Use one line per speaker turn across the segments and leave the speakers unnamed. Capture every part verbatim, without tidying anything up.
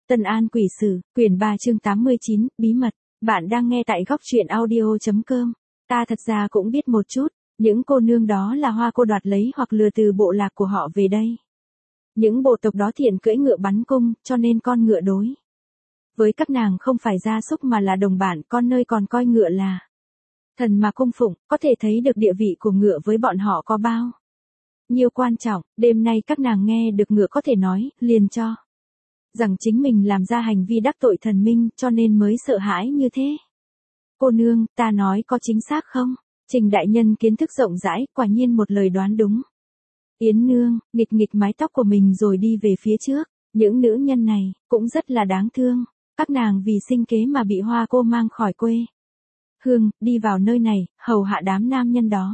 Tân An Quỷ Sử, quyển ba chương tám mươi chín, bí mật. Bạn đang nghe tại góc truyện audio.com. Ta thật ra cũng biết một chút, những cô nương đó là Hoa Cô đoạt lấy hoặc lừa từ bộ lạc của họ về đây. Những bộ tộc đó thiện cưỡi ngựa bắn cung, cho nên con ngựa đối với các nàng không phải gia súc mà là đồng bạn, con nơi còn coi ngựa là thần mà cung phụng, có thể thấy được địa vị của ngựa với bọn họ có bao nhiêu quan trọng. Đêm nay các nàng nghe được ngựa có thể nói, liền cho rằng chính mình làm ra hành vi đắc tội thần minh, cho nên mới sợ hãi như thế. Cô nương, ta nói có chính xác không? Trình đại nhân kiến thức rộng rãi, quả nhiên một lời đoán đúng. Yến nương, nghịch nghịch mái tóc của mình rồi đi về phía trước. Những nữ nhân này, cũng rất là đáng thương. Các nàng vì sinh kế mà bị Hoa Cô mang khỏi quê hương, đi vào nơi này, hầu hạ đám nam nhân đó.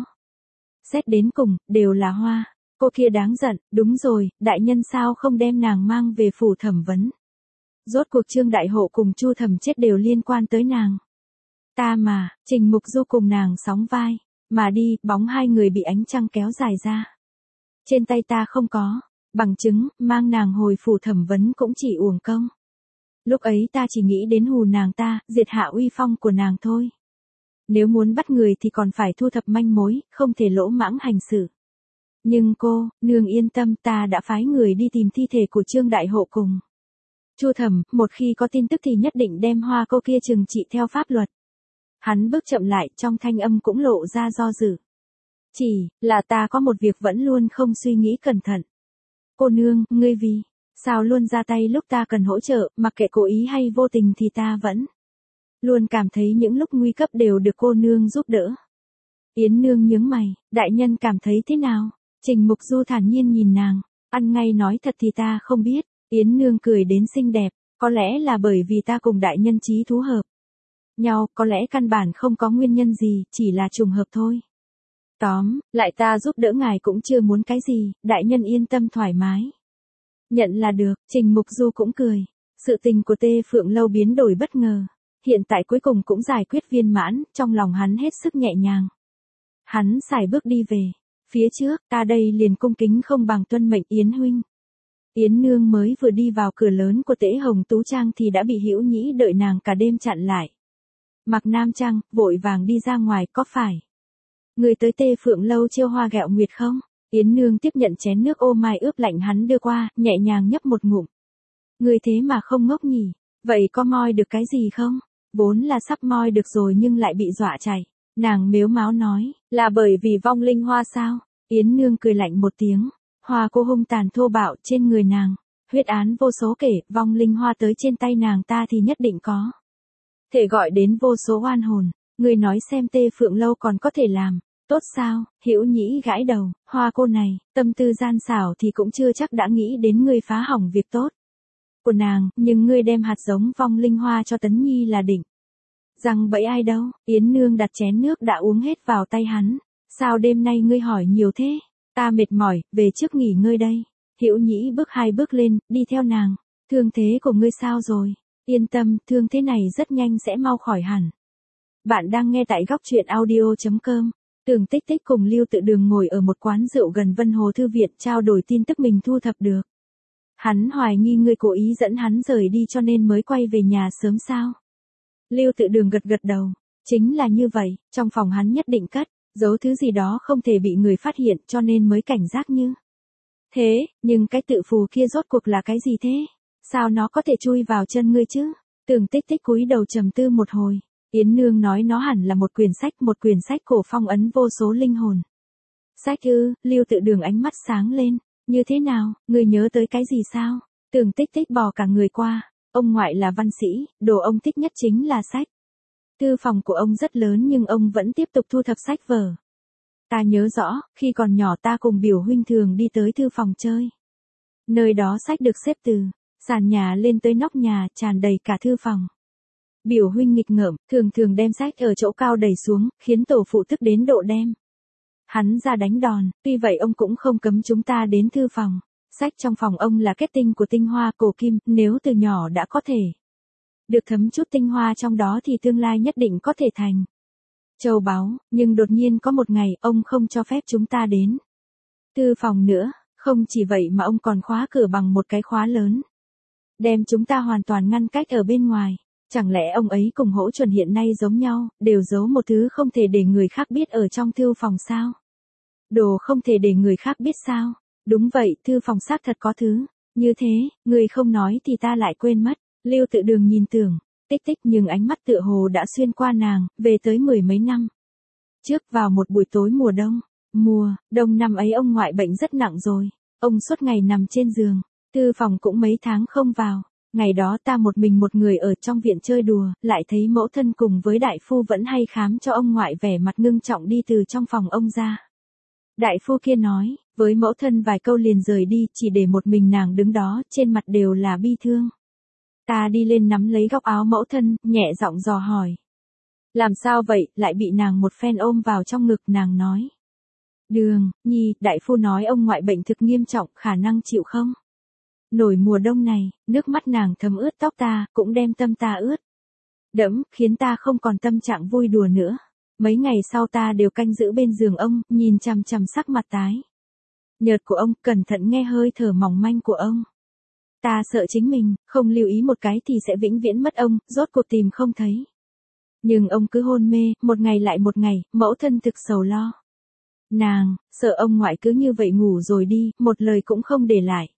Xét đến cùng, đều là Hoa Cô kia đáng giận. Đúng rồi, đại nhân sao không đem nàng mang về phủ thẩm vấn? Rốt cuộc Trương Đại Hộ cùng Chu Thẩm chết đều liên quan tới nàng. Ta mà, Trình Mục Du cùng nàng sóng vai, mà đi, bóng hai người bị ánh trăng kéo dài ra. Trên tay ta không có bằng chứng, mang nàng hồi phủ thẩm vấn cũng chỉ uổng công. Lúc ấy ta chỉ nghĩ đến hù nàng ta, diệt hạ uy phong của nàng thôi. Nếu muốn bắt người thì còn phải thu thập manh mối, không thể lỗ mãng hành xử. Nhưng cô, nương yên tâm, ta đã phái người đi tìm thi thể của Trương Đại Hộ cùng Chu Thẩm, một khi có tin tức thì nhất định đem Hoa Cô kia trừng trị theo pháp luật. Hắn bước chậm lại, trong thanh âm cũng lộ ra do dự. Chỉ là ta có một việc vẫn luôn không suy nghĩ cẩn thận. Cô nương, ngươi vì sao luôn ra tay lúc ta cần hỗ trợ, mặc kệ cố ý hay vô tình thì ta vẫn luôn cảm thấy những lúc nguy cấp đều được cô nương giúp đỡ. Yến nương nhướng mày, đại nhân cảm thấy thế nào? Trình Mục Du thản nhiên nhìn nàng, ăn ngay nói thật thì ta không biết. Yến nương cười đến xinh đẹp, có lẽ là bởi vì ta cùng đại nhân chí thú hợp nhau, có lẽ căn bản không có nguyên nhân gì, chỉ là trùng hợp thôi. Tóm lại ta giúp đỡ ngài cũng chưa muốn cái gì, đại nhân yên tâm thoải mái nhận là được. Trình Mục Du cũng cười. Sự tình của Tê Phượng Lâu biến đổi bất ngờ, hiện tại cuối cùng cũng giải quyết viên mãn, trong lòng hắn hết sức nhẹ nhàng. Hắn sải bước đi về phía trước, ta đây liền cung kính không bằng tuân mệnh Yến huynh. Yến nương mới vừa đi vào cửa lớn của Tế Hồng Tú Trang thì đã bị Hữu Nhĩ đợi nàng cả đêm chặn lại. Mặc Nam Trang, vội vàng đi ra ngoài, có phải người tới Tê Phượng Lâu chiêu hoa gẹo nguyệt không? Yến nương tiếp nhận chén nước ô mai ướp lạnh hắn đưa qua, nhẹ nhàng nhấp một ngụm. Người thế mà không ngốc nhỉ, vậy có moi được cái gì không? Vốn là sắp moi được rồi nhưng lại bị dọa chạy. Nàng mếu máo nói, là bởi vì vong linh hoa sao? Yến nương cười lạnh một tiếng. Hoa Cô hung tàn thô bạo, trên người nàng huyết án vô số kể, vong linh hoa tới trên tay nàng ta thì nhất định có thể gọi đến vô số oan hồn. Người nói xem Tê Phượng Lâu còn có thể làm tốt sao? Hữu Nhĩ gãi đầu, Hoa Cô này, tâm tư gian xảo thì cũng chưa chắc đã nghĩ đến ngươi phá hỏng việc tốt của nàng, nhưng ngươi đem hạt giống vong linh hoa cho Tấn Nhi là định rằng bẫy ai đâu? Yến nương đặt chén nước đã uống hết vào tay hắn. Sao đêm nay ngươi hỏi nhiều thế? Ta mệt mỏi, về trước nghỉ ngơi đây. Hữu Nhĩ bước hai bước lên, đi theo nàng. Thương thế của ngươi sao rồi? Yên tâm, thương thế này rất nhanh sẽ mau khỏi hẳn. Bạn đang nghe tại góc truyện audio.com. Tưởng Tích Tích cùng Lưu Tự Đường ngồi ở một quán rượu gần Vân Hồ Thư Viện trao đổi tin tức mình thu thập được. Hắn hoài nghi ngươi cố ý dẫn hắn rời đi cho nên mới quay về nhà sớm sao? Lưu Tự Đường gật gật đầu. Chính là như vậy, trong phòng hắn nhất định cất giấu thứ gì đó không thể bị người phát hiện cho nên mới cảnh giác như thế, nhưng cái tự phù kia rốt cuộc là cái gì thế? Sao nó có thể chui vào chân ngươi chứ? Tưởng Tích Tích cúi đầu trầm tư một hồi. Yến nương nói nó hẳn là một quyển sách, một quyển sách cổ phong ấn vô số linh hồn. Sách ư? Lưu Tự Đường ánh mắt sáng lên. Như thế nào, ngươi nhớ tới cái gì sao? Tưởng Tích Tích bò cả người qua. Ông ngoại là văn sĩ, đồ ông thích nhất chính là sách. Thư phòng của ông rất lớn nhưng ông vẫn tiếp tục thu thập sách vở. Ta nhớ rõ, khi còn nhỏ ta cùng biểu huynh thường đi tới thư phòng chơi. Nơi đó sách được xếp từ sàn nhà lên tới nóc nhà, tràn đầy cả thư phòng. Biểu huynh nghịch ngợm, thường thường đem sách ở chỗ cao đẩy xuống, khiến tổ phụ tức đến độ đem hắn ra đánh đòn. Tuy vậy ông cũng không cấm chúng ta đến thư phòng. Sách trong phòng ông là kết tinh của tinh hoa cổ kim, nếu từ nhỏ đã có thể được thấm chút tinh hoa trong đó thì tương lai nhất định có thể thành châu báu, nhưng đột nhiên có một ngày ông không cho phép chúng ta đến thư phòng nữa. Không chỉ vậy mà ông còn khóa cửa bằng một cái khóa lớn. đem chúng ta hoàn toàn ngăn cách ở bên ngoài. Chẳng lẽ ông ấy cùng Hỗ Chuẩn hiện nay giống nhau, đều giấu một thứ không thể để người khác biết ở trong thư phòng sao? Đồ không thể để người khác biết sao? Đúng vậy, thư phòng xác thật có thứ. Như thế, người không nói thì ta lại quên mất. Lưu Tự Đường nhìn Tưởng, tích tích nhưng ánh mắt tựa hồ đã xuyên qua nàng, về tới mười mấy năm. Trước vào một buổi tối mùa đông, mùa, đông năm ấy ông ngoại bệnh rất nặng rồi. Ông suốt ngày nằm trên giường, thư phòng cũng mấy tháng không vào. Ngày đó ta một mình một người ở trong viện chơi đùa, lại thấy mẫu thân cùng với đại phu vẫn hay khám cho ông ngoại vẻ mặt ngưng trọng đi từ trong phòng ông ra. Đại phu kia nói, với mẫu thân vài câu liền rời đi, chỉ để một mình nàng đứng đó, trên mặt đều là bi thương. Ta đi lên nắm lấy góc áo mẫu thân, nhẹ giọng dò hỏi. Làm sao vậy, lại bị nàng một phen ôm vào trong ngực, nàng nói. Đường, Nhi, đại phu nói ông ngoại bệnh thực nghiêm trọng, khả năng chịu không? Nổi mùa đông này, nước mắt nàng thấm ướt tóc ta, cũng đem tâm ta ướt đẫm, khiến ta không còn tâm trạng vui đùa nữa. Mấy ngày sau ta đều canh giữ bên giường ông, nhìn chằm chằm sắc mặt tái nhợt của ông, cẩn thận nghe hơi thở mỏng manh của ông. Ta sợ chính mình, không lưu ý một cái thì sẽ vĩnh viễn mất ông, rốt cuộc tìm không thấy. Nhưng ông cứ hôn mê, một ngày lại một ngày, mẫu thân thực sầu lo. Nàng, sợ ông ngoại cứ như vậy ngủ rồi đi, một lời cũng không để lại.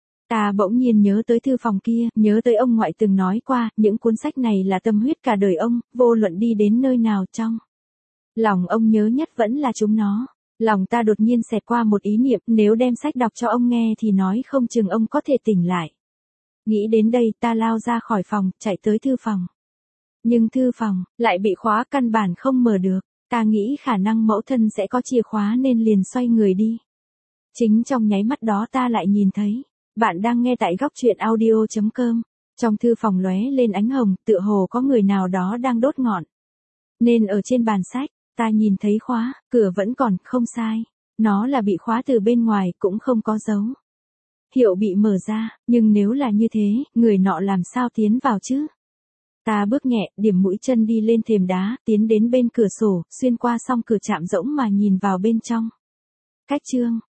Ta bỗng nhiên nhớ tới thư phòng kia, nhớ tới ông ngoại từng nói qua, những cuốn sách này là tâm huyết cả đời ông, vô luận đi đến nơi nào trong lòng ông nhớ nhất vẫn là chúng nó. Lòng ta đột nhiên xẹt qua một ý niệm, nếu đem sách đọc cho ông nghe thì nói không chừng ông có thể tỉnh lại. Nghĩ đến đây ta lao ra khỏi phòng, chạy tới thư phòng. Nhưng thư phòng, lại bị khóa, căn bản không mở được. Ta nghĩ khả năng mẫu thân sẽ có chìa khóa nên liền xoay người đi. Chính trong nháy mắt đó ta lại nhìn thấy. Bạn đang nghe tại góc truyện audio chấm com. Trong thư phòng lóe lên ánh hồng, tựa hồ có người nào đó đang đốt ngọn. Nên ở trên bàn sách, ta nhìn thấy khóa, cửa vẫn còn, không sai. Nó là bị khóa từ bên ngoài, cũng không có dấu hiệu bị mở ra, nhưng nếu là như thế, người nọ làm sao tiến vào chứ? Ta bước nhẹ, điểm mũi chân đi lên thềm đá, tiến đến bên cửa sổ, xuyên qua song cửa chạm rỗng mà nhìn vào bên trong. Cách chương